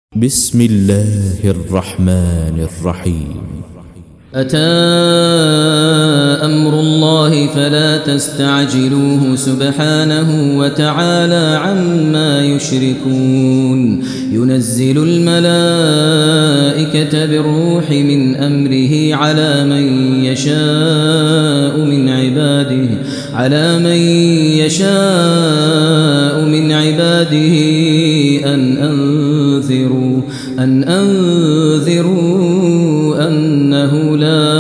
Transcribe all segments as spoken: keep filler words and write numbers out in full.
بسم الله الرحمن الرحيم. أتى أمر الله فلا تستعجلوه سبحانه وتعالى عما يشركون. ينزل الملائكة بالروح من أمره على من يشاء من عباده على من يشاء من عباده أن أنذروا أن أنذروا أنه لا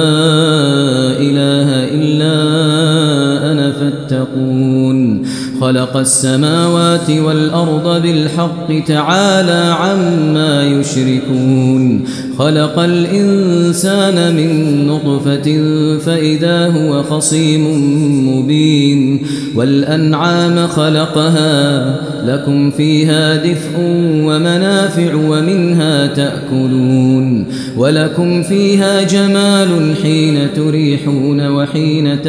إله إلا أنا فاتقون. خلق السماوات والأرض بالحق تعالى عما يشركون. خلق الإنسان من نطفة فإذا هو خصيم مبين. والأنعام خلقها لكم فيها دفء ومنافع ومنها تأكلون. ولكم فيها جمال حين تريحون وحين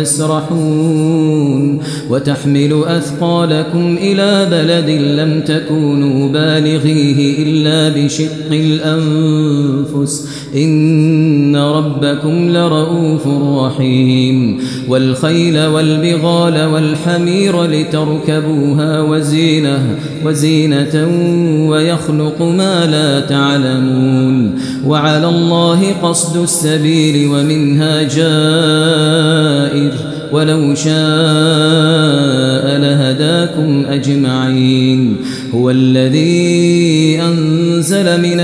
تسرحون. وتحمل أثقالكم إلى بلد لم تكونوا بالغيه إلا بشق الأنفس إن ربكم لرؤوف رحيم. والخيل والبغال والحمير لتركبوها وزينة وزينة ويخلق ما لا تعلمون. وعلى الله قصد السبيل ومنها جائر ولو شاء لهداكم أجمعين. هو الذي أنزل من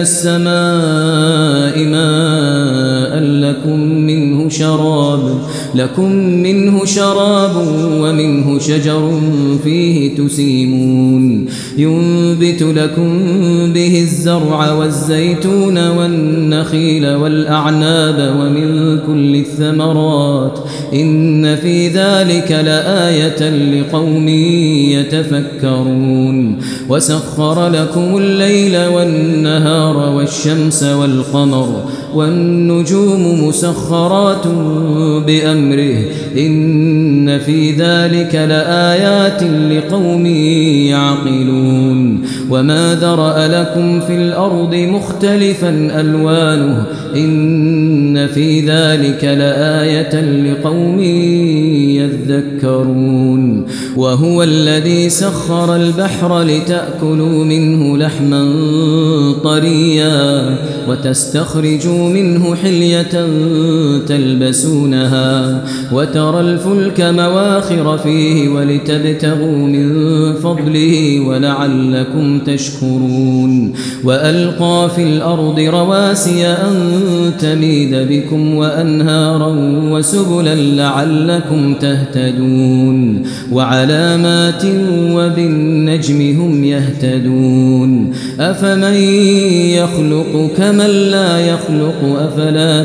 السماء ماء لكم منه شراب لكم منه شراب ومنه شجر فيه تسيمون. ينبت لكم به الزرع والزيتون والنخيل والأعناب ومن كل الثمرات إن في ذلك لآية لقوم يتفكرون. وسخر لكم الليل والنهار والشمس والقمر والنجوم مسخرات بأمره إن في ذلك لآيات لقوم يعقلون. وما ذرأ لكم في الأرض مختلفا ألوانه إن في ذلك لآية لقوم يذكرون. وهو الذي سخر البحر لتأكلوا منه لحما طريا وتستخرجوا منه حلية تلبسونها وترى الفلك مواخر فيه ولتبتغوا من فضله ولعلكم تشكرون. وألقى في الأرض رواسي أن تميد بكم وأنهارا وسبلا لعلكم تهتدون. وعلامات وبالنجم هم يهتدون. أفمن يخلق كمن لا يخلق أفلا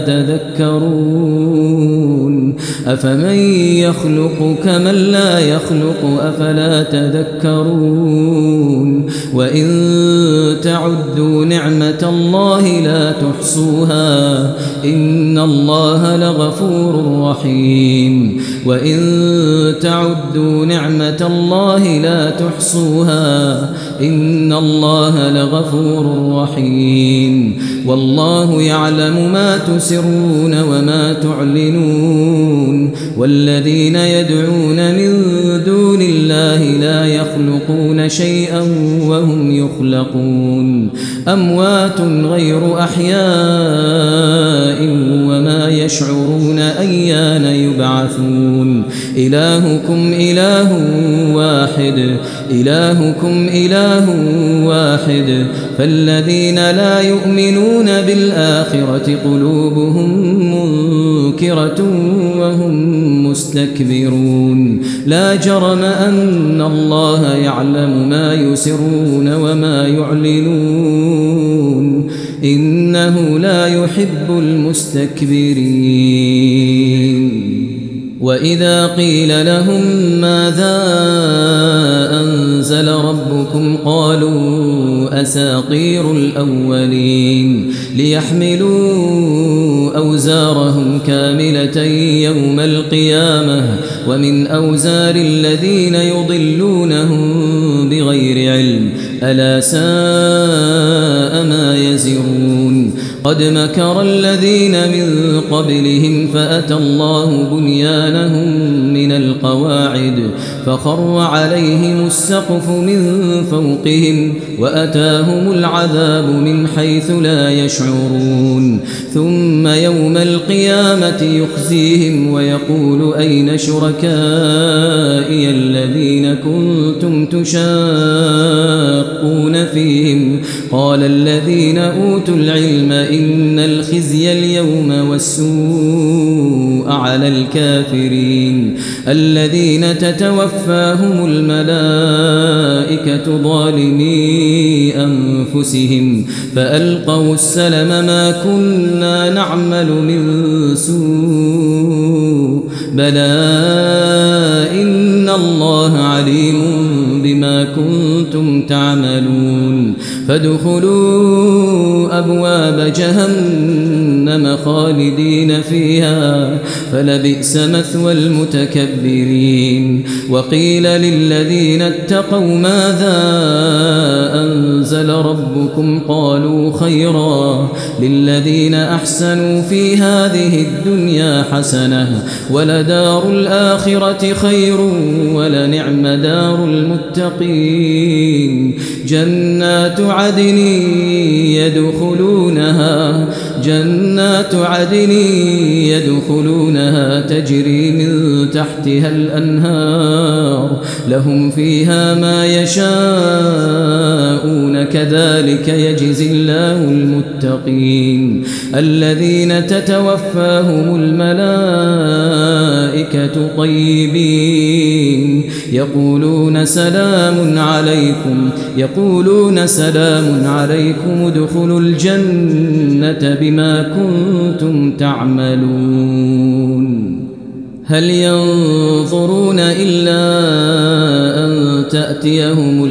تذكرون. أفمن يخلق كمن لا يخلق أفلا تذكرون. وإن تعدوا نعمة الله لا تحصوها إن الله لغفور رحيم. وإن تعدوا نعمة الله لا تحصوها إن الله لغفور رحيم. والله يعلم ما تسرون وما تعلنون. والذين يدعون من دون الله لا يخلقون شيئا وهم يخلقون. أموات غير أحياء وما يشعرون أيان يبعثون. إلهكم إله واحد إلهكم إله واحد فالذين لا يؤمنون بالآخرة قلوبهم منكرة وهم مستكبرون. لا جرم أن الله يعلم ما يسرون وما يعلنون إنه لا يحب المستكبرين. وإذا قيل لهم ماذا أنزل ربكم قالوا أساطير الأولين ليحملوا أوزارهم كاملة يوم القيامة ومن أوزار الذين يضلونهم بغير علم ألا ساء ما يزرون قد مكر الذين من قبلهم فأتى الله بنيانهم من القواعد فخر عليهم السقف من فوقهم وأتاهم العذاب من حيث لا يشعرون ثم يوم القيامة يخزيهم ويقول أين شركائي الذين كنتم تشاقون فيهم قال الذين أوتوا العلم إن الخزي اليوم والسوء على الكافرين الذين تتوفاهم الملائكة ظالمي أنفسهم فألقوا السلم ما كنا نعمل من سوء بلى إن الله عليم بما كنتم تعملون فادخلوا أبواب جهنم خالدين فيها فلبئس مثوى المتكبرين وقيل للذين اتقوا ماذا أنزل ربكم قالوا خيرا للذين أحسنوا في هذه الدنيا حسنة ولدار الآخرة خير ولنعم دار المتقين جنات عدن يدخلونها جنات عدن يدخلونها تجري من تحتها الأنهار لهم فيها ما يشاءون كذلك يجزي الله المتقين الذين تتوفاهم الملائكة طيبين يقولون سلام عليكم يقولون سلام عليكم ادخلوا الجنة بما كنتم تعملون هل ينظرون إلا أن تأتيهم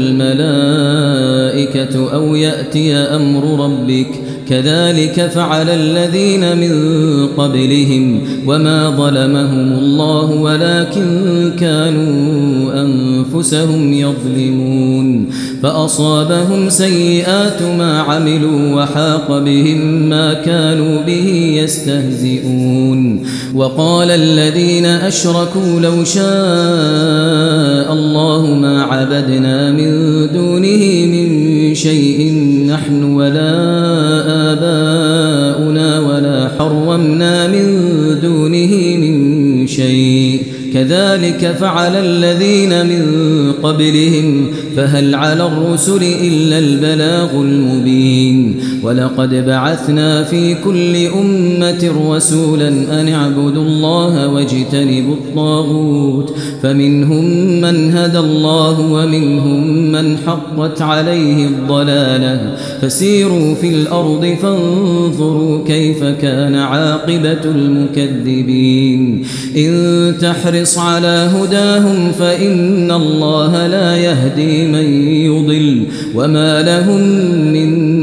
الملائكة أو يأتي أمر ربك كذلك فعل الذين من قبلهم وما ظلمهم الله ولكن كانوا أنفسهم يظلمون فأصابهم سيئات ما عملوا وحاق بهم ما كانوا به يستهزئون وقال الذين أشركوا لو شاء الله ما عبدنا من دونه من شيء نحن ولا آباؤنا ولا حرمنا من دونه من شيء كذلك فعل الذين من قبلهم فهل على الرسل إلا البلاغ المبين ولقد بعثنا في كل أمة رسولا أن اعبدوا الله واجتنبوا الطاغوت فمنهم من هدى الله ومنهم من حقت عليه الضلالة فسيروا في الأرض فانظروا كيف كان عاقبة المكذبين إن تحرص على هداهم فإن الله لا يهدي من يضل وما لهم من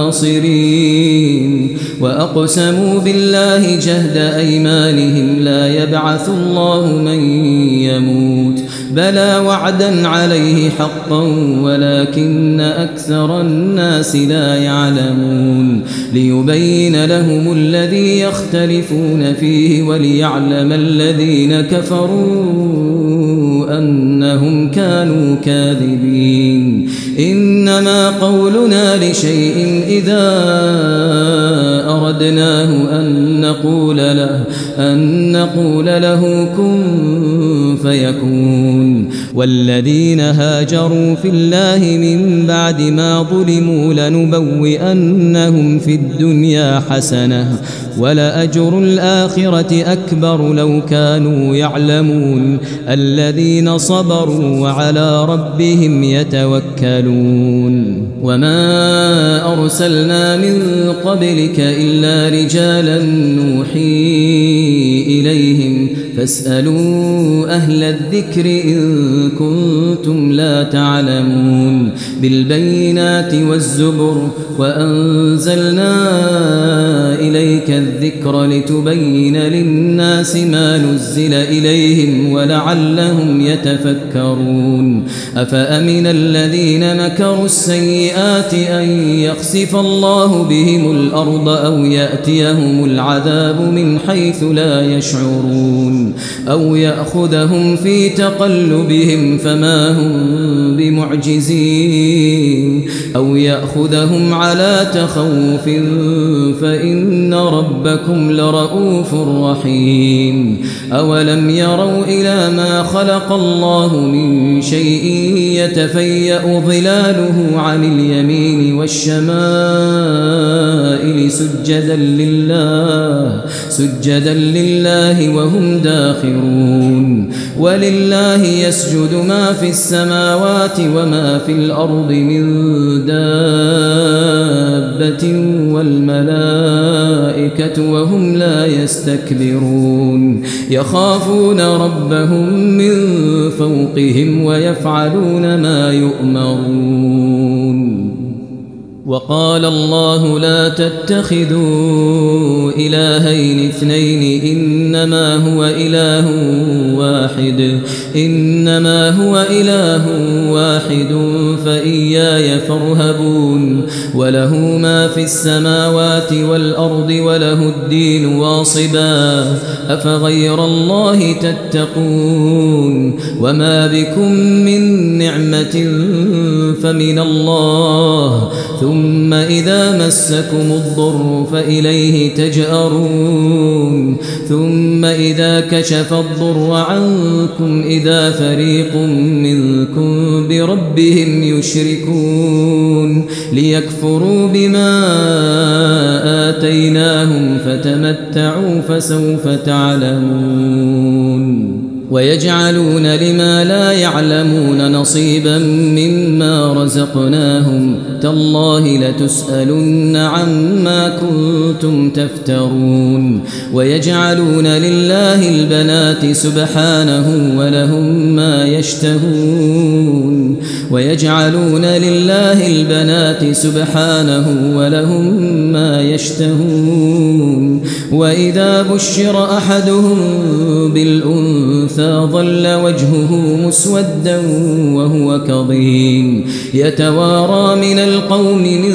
ناصرين وأقسموا بالله جهد أيمانهم لا يبعث الله من يموت بلى وعدا عليه حقا ولكن أكثر الناس لا يعلمون ليبين لهم الذي يختلفون فيه وليعلم الذين كفروا أنهم كانوا كاذبين إنما قولنا لشيء إذا أردناه أن نقول له أن نقول له كن فيكون والذين هاجروا في الله من بعد ما ظلموا لنبوئنهم في الدنيا حسنة ولأجر الآخرة أكبر لو كانوا يعلمون الذين صبروا وعلى ربهم يتوكلون وما أرسلنا من قبلك إلا رجالا نوحي إليهم فاسألوا أهل الذكر إن كنتم لا تعلمون بالبينات والزبر وأنزلنا إليك الذكر لتبين للناس ما نزل إليهم ولعلهم يتفكرون أفأمن الذين مكروا السيئات أن يخسف الله بهم الأرض أو يأتيهم العذاب من حيث لا يشعرون أو يأخذهم في تقلبهم فما هم بمعجزين أو يأخذهم على تخوف فإن ربكم لرؤوف رحيم أولم يروا إلى ما خلق الله من شيء يتفيأ ظلاله عن اليمين والشمائل سجدا لله سجدا لله وهم داخرون ولله يسجد ما في السماوات وما في الأرض من دابة والملائكة وهم لا يستكبرون يخافون ربهم من فوقهم ويفعلون ما يؤمرون وقال الله لا تتخذوا إلهين اثنين إنما هو إله واحد إنما هو إله واحد فإياي فارهبون وله ما في السماوات والأرض وله الدين واصبا أفغير الله تتقون وما بكم من نعمة فمن الله ثم إذا مسكم الضر فإليه تجأرون ثم إذا كشف الضر عنكم إذا فريق منكم بربهم يشركون ليكفروا بما آتيناهم فتمتعوا فسوف تعلمون ويجعلون لما لا يعلمون نصيبا مما رزقناهم تالله لتسألن عما كنتم تفترون ويجعلون لله البنات سبحانه ولهم ما يشتهون ويجعلون لله البنات سبحانه ولهم ما يشتهون وإذا بشر أحدهم بالأنثى ظل وجهه مسودا وهو كظيم يتوارى من القوم من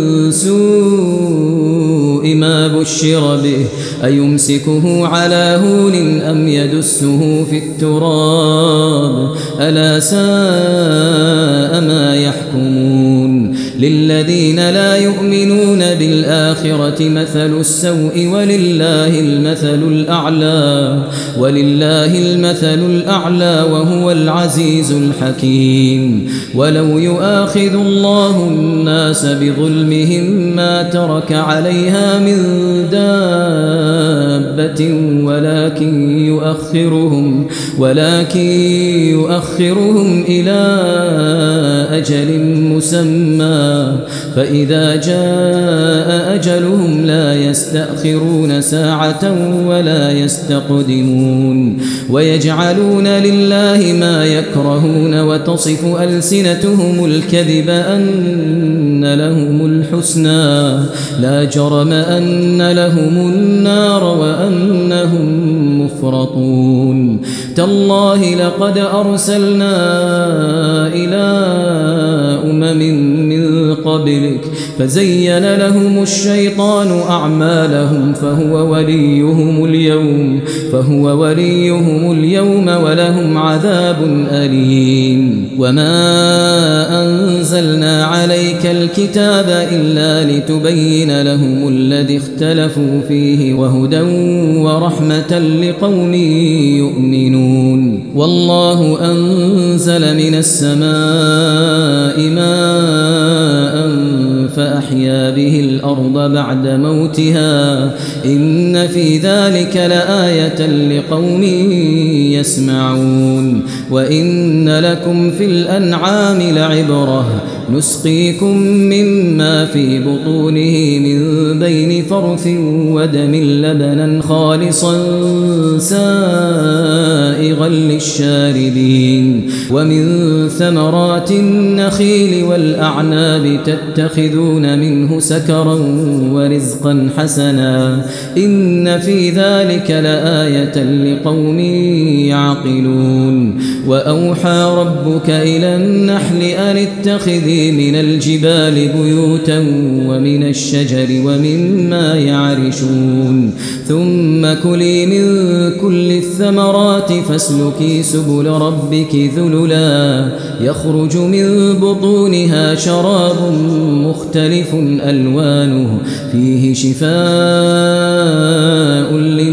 سوء ما بشر به أيمسكه على هون أم يدسه في التراب ألا ساء ما يحكمون للذين لا يؤمنون بالآخرة مثل السوء ولله المثل الأعلى ولله المثل الأعلى وهو العزيز الحكيم ولو يؤاخذ الله الناس بظلمهم ما ترك عليها من دابة ولكن يؤخرهم ولكن يؤخرهم إلى أجل مسمى فإذا جاء أجلهم لا يستأخرون ساعة ولا يستقدمون ويجعلون لله ما يكرهون وتصف ألسنتهم الكذب أن لهم الحسنى لا جرم أن لهم النار وأنهم مفرطون تالله لقد أرسلنا إلى أمم من قبلك فزين لهم الشيطان أعمالهم فهو وليهم اليوم فهو وليهم اليوم ولهم عذاب أليم وما أنزلنا عليك الكتاب إلا لتبين لهم الذي اختلفوا فيه وهدى ورحمة لقوم يؤمنون والله أنزل من السماء ماء فأحيا به الأرض بعد موتها إن في ذلك لآية لقوم يسمعون وإن لكم في الأنعام لعبرة نسقيكم مما في بطونه من بين فرث ودم لبنا خالصا سائغا للشاربين ومن ثمرات النخيل والأعناب تتخذون منه سكرا ورزقا حسنا إن في ذلك لآية لقوم يعقلون وأوحى ربك إلى النحل أن اتخذي من الجبال بيوتا ومن الشجر ومما يعرشون ثم كلي من كل الثمرات فاسلكي سبل ربك ذللا يخرج من بطونها شراب مختلف ألوانه فيه شفاء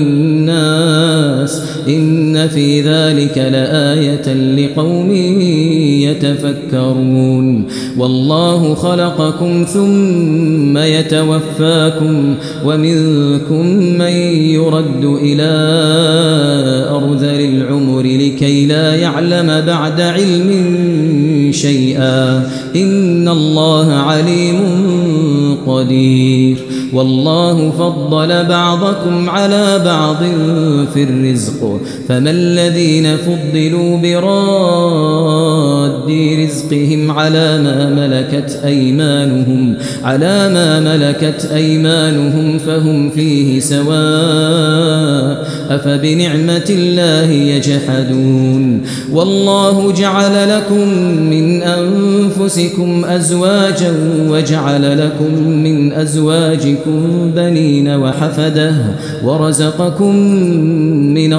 للناس إن في ذلك لآية لقوم يتفكرون والله خلقكم ثم يتوفاكم ومنكم من يرد إلى أرذل العمر لكي لا يعلم بعد علم شيئا إن الله عليم قدير والله فضل بعضكم على بعض في الرزق فما الذين فضلوا براد رزقهم على ما ملكت أيمانهم على ما ملكت أيمانهم فهم فيه سواء أفبنعمة الله يجحدون والله جعل لكم من أنفسكم أزواجا وجعل لكم من أزواجكم بنين وحفدة ورزقكم من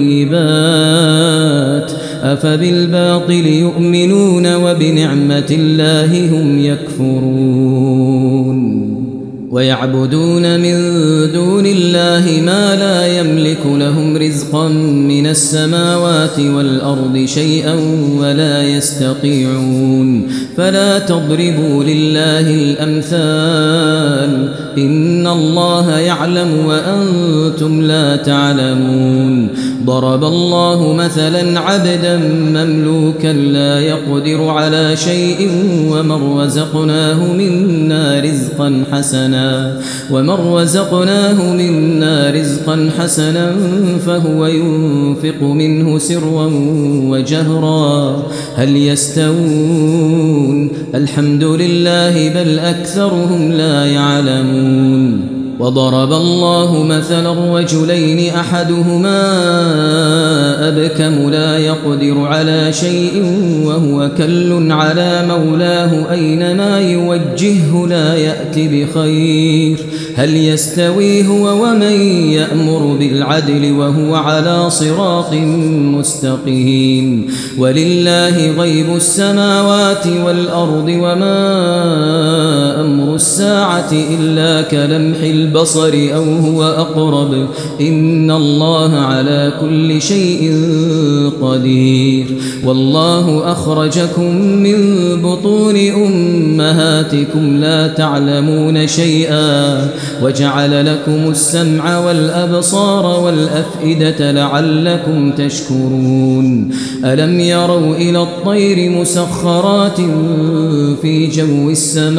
الطيبات أفبالباطل يؤمنون وبنعمة الله هم يكفرون ويعبدون من دون الله ما لا يملك لهم رزقا من السماوات والأرض شيئا ولا يستطيعون فلا تضربوا لله الأمثال إن الله يعلم وأنتم لا تعلمون ضرب الله مثلا عبدا مملوكا لا يقدر على شيء ومن رزقناه منا رزقا حسنا ومن رزقناه منا رزقا حسنا فهو ينفق منه سرا وجهرا هل يستوون الحمد لله بل أكثرهم لا يعلمون وضرب الله مثلا رجلين أحدهما أبكم لا يقدر على شيء وهو كل على مولاه أينما يوجهه لا يأتي بخير هل يستوي هو ومن يأمر بالعدل وهو على صراط مستقيم ولله غيب السماوات والأرض وما أمر الساعة إلا كلمح البصر أو هو أقرب إن الله على كل شيء قدير والله أخرجكم من بطون أمهاتكم لا تعلمون شيئا وجعل لكم السمع والأبصار والأفئدة لعلكم تشكرون ألم يروا إلى الطير مسخرات في جو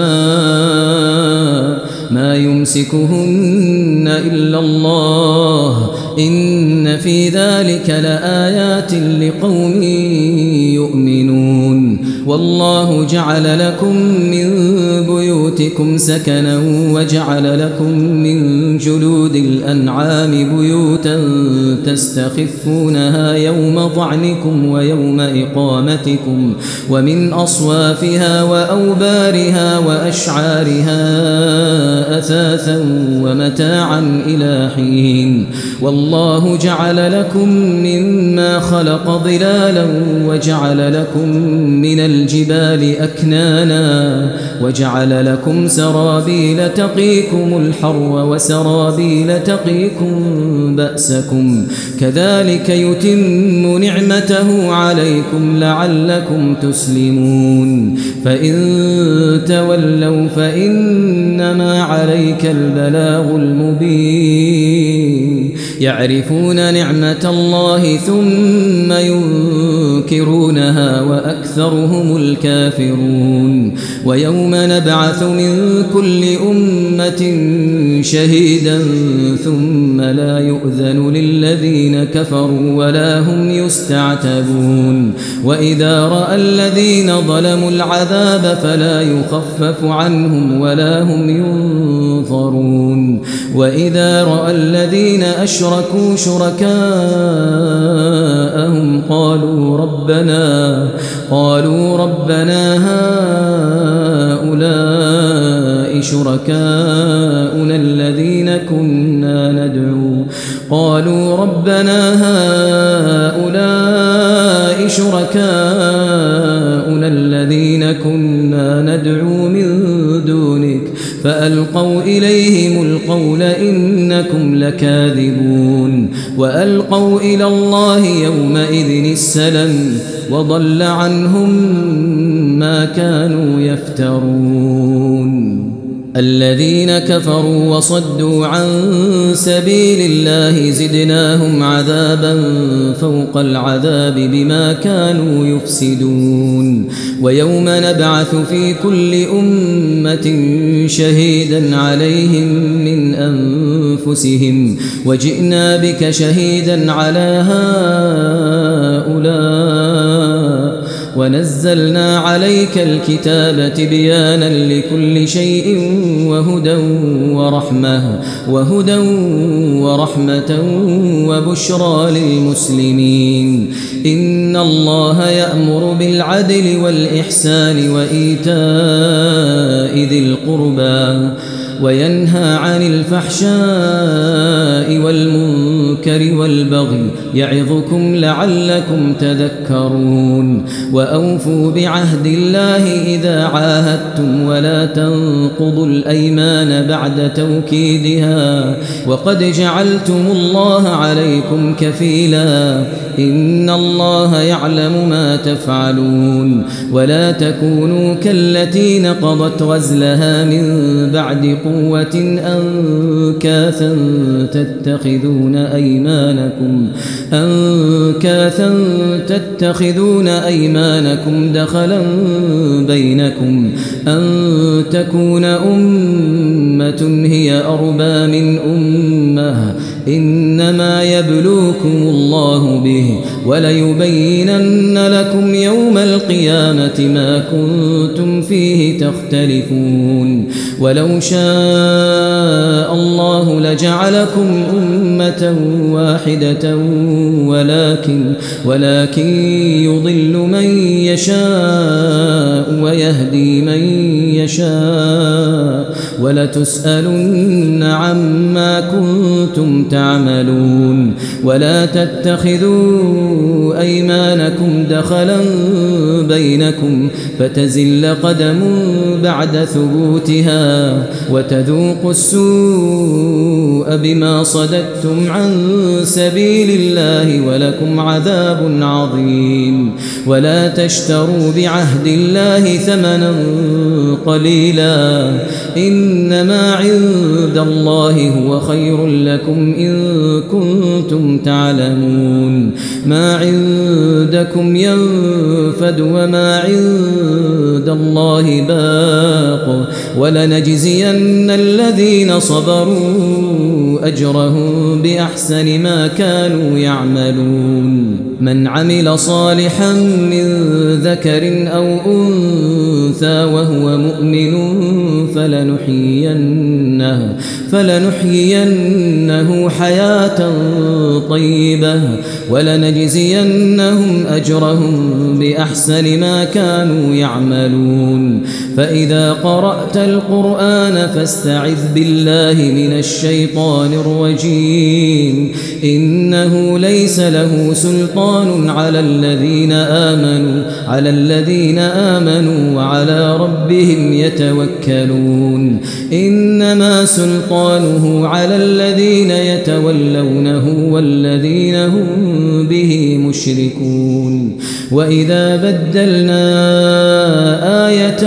السماء ما يمسكهن إلا الله إن في ذلك لآيات لقوم يؤمنون والله جعل لكم من بيوتكم سكنا وجعل لكم من جلود الأنعام بيوتا تستخفونها يوم ضعنكم ويوم إقامتكم ومن أصوافها وأوبارها وأشعارها أثاثا ومتاعا إلى حين والله جعل لكم مما خلق ظلالا وجعل لكم من الجبال أكنانا وجعل لكم سرابيل تقيكم الحر وسرابيل تقيكم بأسكم كذلك يتم نعمته عليكم لعلكم تسلمون فإن تولوا فإنما عليك البلاغ المبين يعرفون نعمة الله ثم ينكرونها وأكثرهم الكافرون ويوم نبعث من كل أمة شهيدا ثم لا يؤذن للذين كفروا ولا هم يستعتبون وإذا رأى الذين ظلموا العذاب فلا يخفف عنهم ولا هم ينظرون وإذا رأى الذين أشركوا شركاءهم قالوا ربنا قالوا ربنا هؤلاء شركاؤنا الذين كنا ندعو قالوا ربنا هؤلاء شركاؤنا الذين كنا ندعو من دونك فألقوا إليهم القول إنكم لكاذبون وألقوا إلى الله يومئذ السلم وضل عنهم ما كانوا يفترون الذين كفروا وصدوا عن سبيل الله زدناهم عذابا فوق العذاب بما كانوا يفسدون ويوم نبعث في كل أمة شهيدا عليهم من أنفسهم وجئنا بك شهيدا على هؤلاء ونزلنا عليك الكتاب تبيانا لكل شيء وهدى ورحمة وهدى ورحمة وبشرى للمسلمين إن الله يأمر بالعدل والإحسان وإيتاء ذي القربى وينهى عن الفحشاء والمنكر والبغي يعظكم لعلكم تذكرون وأوفوا بعهد الله إذا عاهدتم ولا تنقضوا الأيمان بعد توكيدها وقد جعلتم الله عليكم كفيلا إن الله يعلم ما تفعلون ولا تكونوا كالتي نقضت غزلها من بعد قوة أنكاثا تتخذون أيمانكم أنكاثا تتخذون أيمانكم دخلا بينكم أن تكون أمة هي أربى من أمة إنما يبلوكم الله به وليبينن لكم يوم القيامة ما كنتم فيه تختلفون ولو شاء الله لجعلكم أمة واحدة ولكن ولكن يضل من يشاء ويهدي من يشاء ولتسألن عما كنتم تعملون ولا تتخذوا أيمانكم دخلا بينكم فتزل قدم بعد ثبوتها وتذوقوا السوء بما صددتم عن سبيل الله ولكم عذاب عظيم ولا تشتروا بعهد الله ثمنا قليلا إنما عند الله هو خير لكم إن كنتم تعلمون ما عندكم ينفد وما عند الله باق ولنجزين الذين صبروا أجرهم بأحسن ما كانوا يعملون من عمل صالحا من ذكر أو أنثى وهو مؤمن فلنحيينه, فلنحيينه حياة طيبة ولنجزينهم أجرهم بأحسن ما كانوا يعملون فإذا قرأت القرآن فاستعذ بالله من الشيطان الرجيم إنه ليس له سلطان على الذين آمنوا على الذين آمنوا وعلى ربهم يتوكلون إنما سلطانه على الذين يتولونه والذين هم به مشركون وإذا بدلنا آية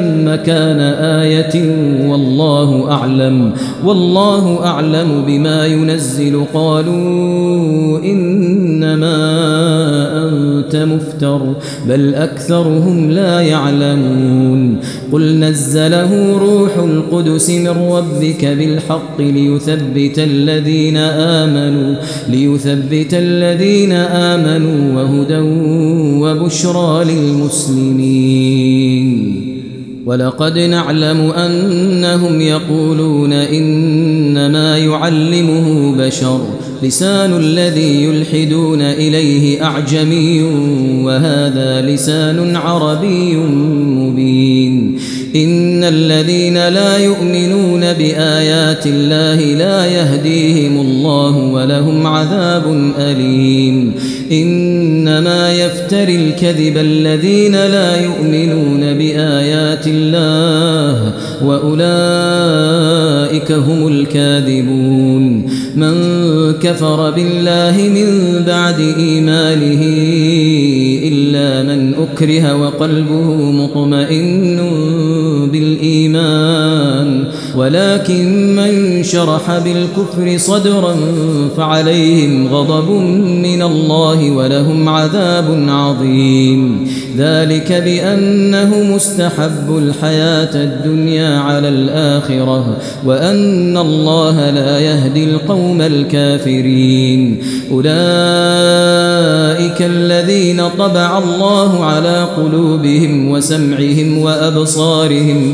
مكان آية والله أعلم والله أعلم بما ينزل قالوا إنما أنت مفتر بل أكثرهم لا يعلمون قل نزله روح القدس من ربك بالحق ليثبت الذين آمنوا ليثبت الذين آمنوا وهدى وبشرى للمسلمين ولقد نعلم أنهم يقولون إنما يعلمه بشر لسان الذي يلحدون إليه أعجمي وهذا لسان عربي مبين إن الذين لا يؤمنون بآيات الله لا يهديهم الله ولهم عذاب أليم إنما يفتري الكذب الذين لا يؤمنون بآيات الله وأولئك هم الكاذبون من كفر بالله من بعد إيمانه إلا من أكره وقلبه مطمئن بالإيمان ولكن من شرح بالكفر صدرا فعليهم غضب من الله ولهم عذاب عظيم ذلك بأنه مستحب الحياة الدنيا على الآخرة وأن الله لا يهدي القوم الكافرين أولئك الذين طبع الله على قلوبهم وسمعهم وأبصارهم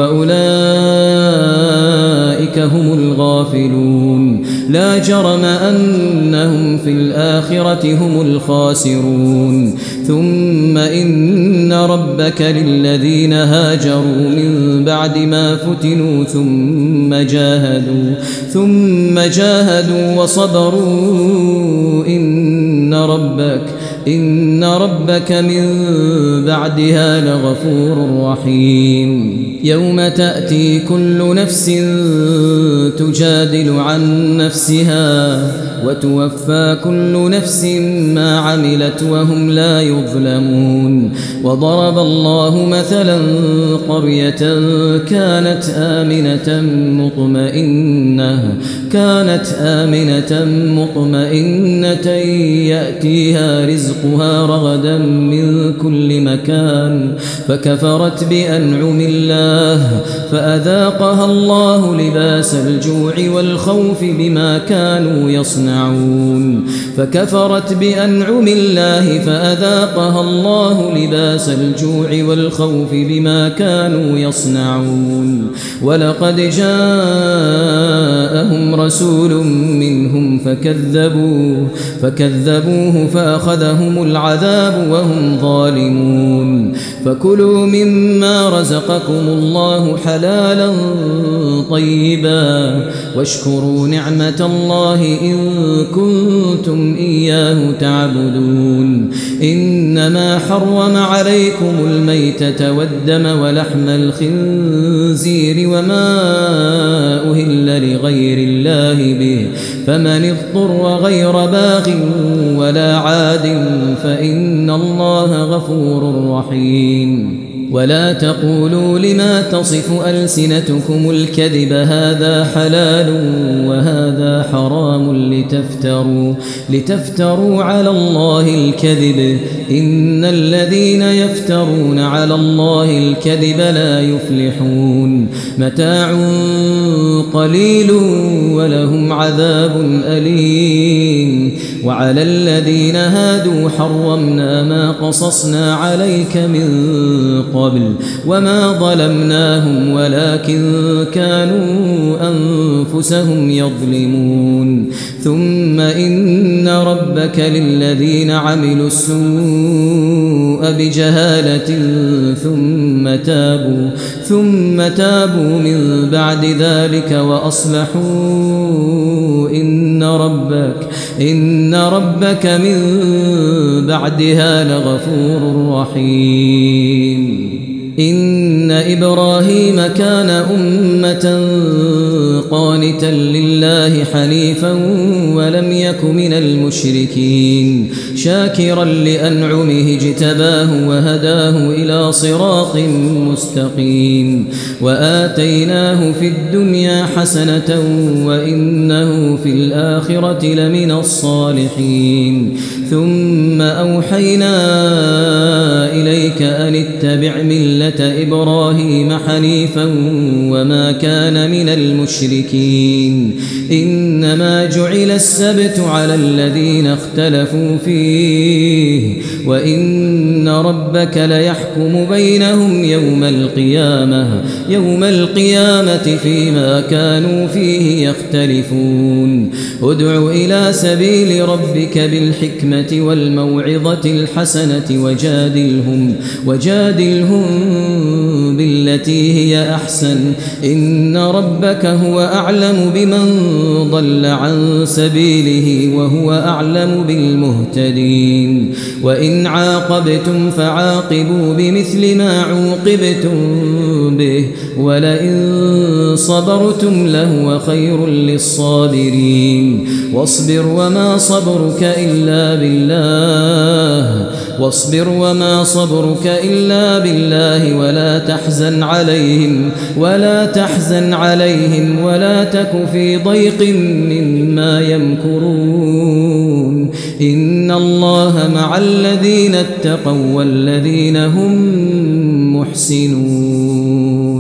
وأولئك هم الغافلون لا جرم أنهم في الآخرة هم الخاسرون ثم إن ربك للذين هاجروا من بعد ما فتنوا ثم جاهدوا ثم جاهدوا وصبروا إن ربك إن ربك من بعدها لغفور رحيم يوم تأتي كل نفس تجادل عن نفسها وتوفى كل نفس ما عملت وهم لا يظلمون وضرب الله مثلا قرية كانت آمنة مطمئنة كانت آمنة مطمئنة يأتيها رزقها رغدا من كل مكان فكفرت بأنعم الله فأذاقها الله لباس الجوع والخوف بما كانوا يصنعون فكفرت بأنعم الله فأذاقها الله لباس الجوع والخوف بما كانوا يصنعون ولقد جاءهم رسول منهم فكذبوه فكذبوه فأخذهم العذاب وهم ظالمون فكلوا مما رزقكم الله حلالا طيبا واشكروا نعمة الله إن كنتم إياه تعبدون إنما حرم عليكم الميتة والدم ولحم الخنزير وما أهل لغير الله به فمن اضطر غير باغ ولا عاد فإن الله غفور رحيم ولا تقولوا لما تصف ألسنتكم الكذب هذا حلال وهذا حرام لتفتروا لتفتروا على الله الكذب إن الذين يفترون على الله الكذب لا يفلحون متاع قليل ولهم عذاب أليم وعلى الذين هادوا حرمنا ما قصصنا عليك من قبل وما ظلمناهم ولكن كانوا أنفسهم يظلمون ثم إن ربك للذين عملوا السوء بجهالة ثم تابوا ثم تابوا من بعد ذلك وأصلحوا إن ربك إن ربك من بعدها لغفور رحيم إن إبراهيم كان أمة قانتا لله حنيفا ولم يك من المشركين شاكرا لأنعمه اجتباه وهداه إلى صراط مستقيم وآتيناه في الدنيا حسنة وإنه في الآخرة لمن الصالحين ثم أوحينا إليك أن اتبع ملة إبراهيم حنيفا وما كان من المشركين إنما جعل السبت على الذين اختلفوا فيه وإن ربك ليحكم بينهم يوم القيامة يوم القيامة فيما كانوا فيه يختلفون ادع إلى سبيل ربك بالحكمة والموعظة الحسنة وجادلهم وجادلهم بالتي هي أحسن إن ربك هو أعلم بمن ضل عن سبيله وهو أعلم بالمهتدين وإن عاقبتم فعاقبوا بمثل ما عوقبتم به ولئن صبرتم لهو خير للصابرين واصبر وما صبرك إلا بالله واصبر وما صبرك إلا بالله ولا تحزن عليهم ولا تحزن عليهم ولا تك في ضيق مما يمكرون إن الله مع الذين اتقوا والذين هم محسنون.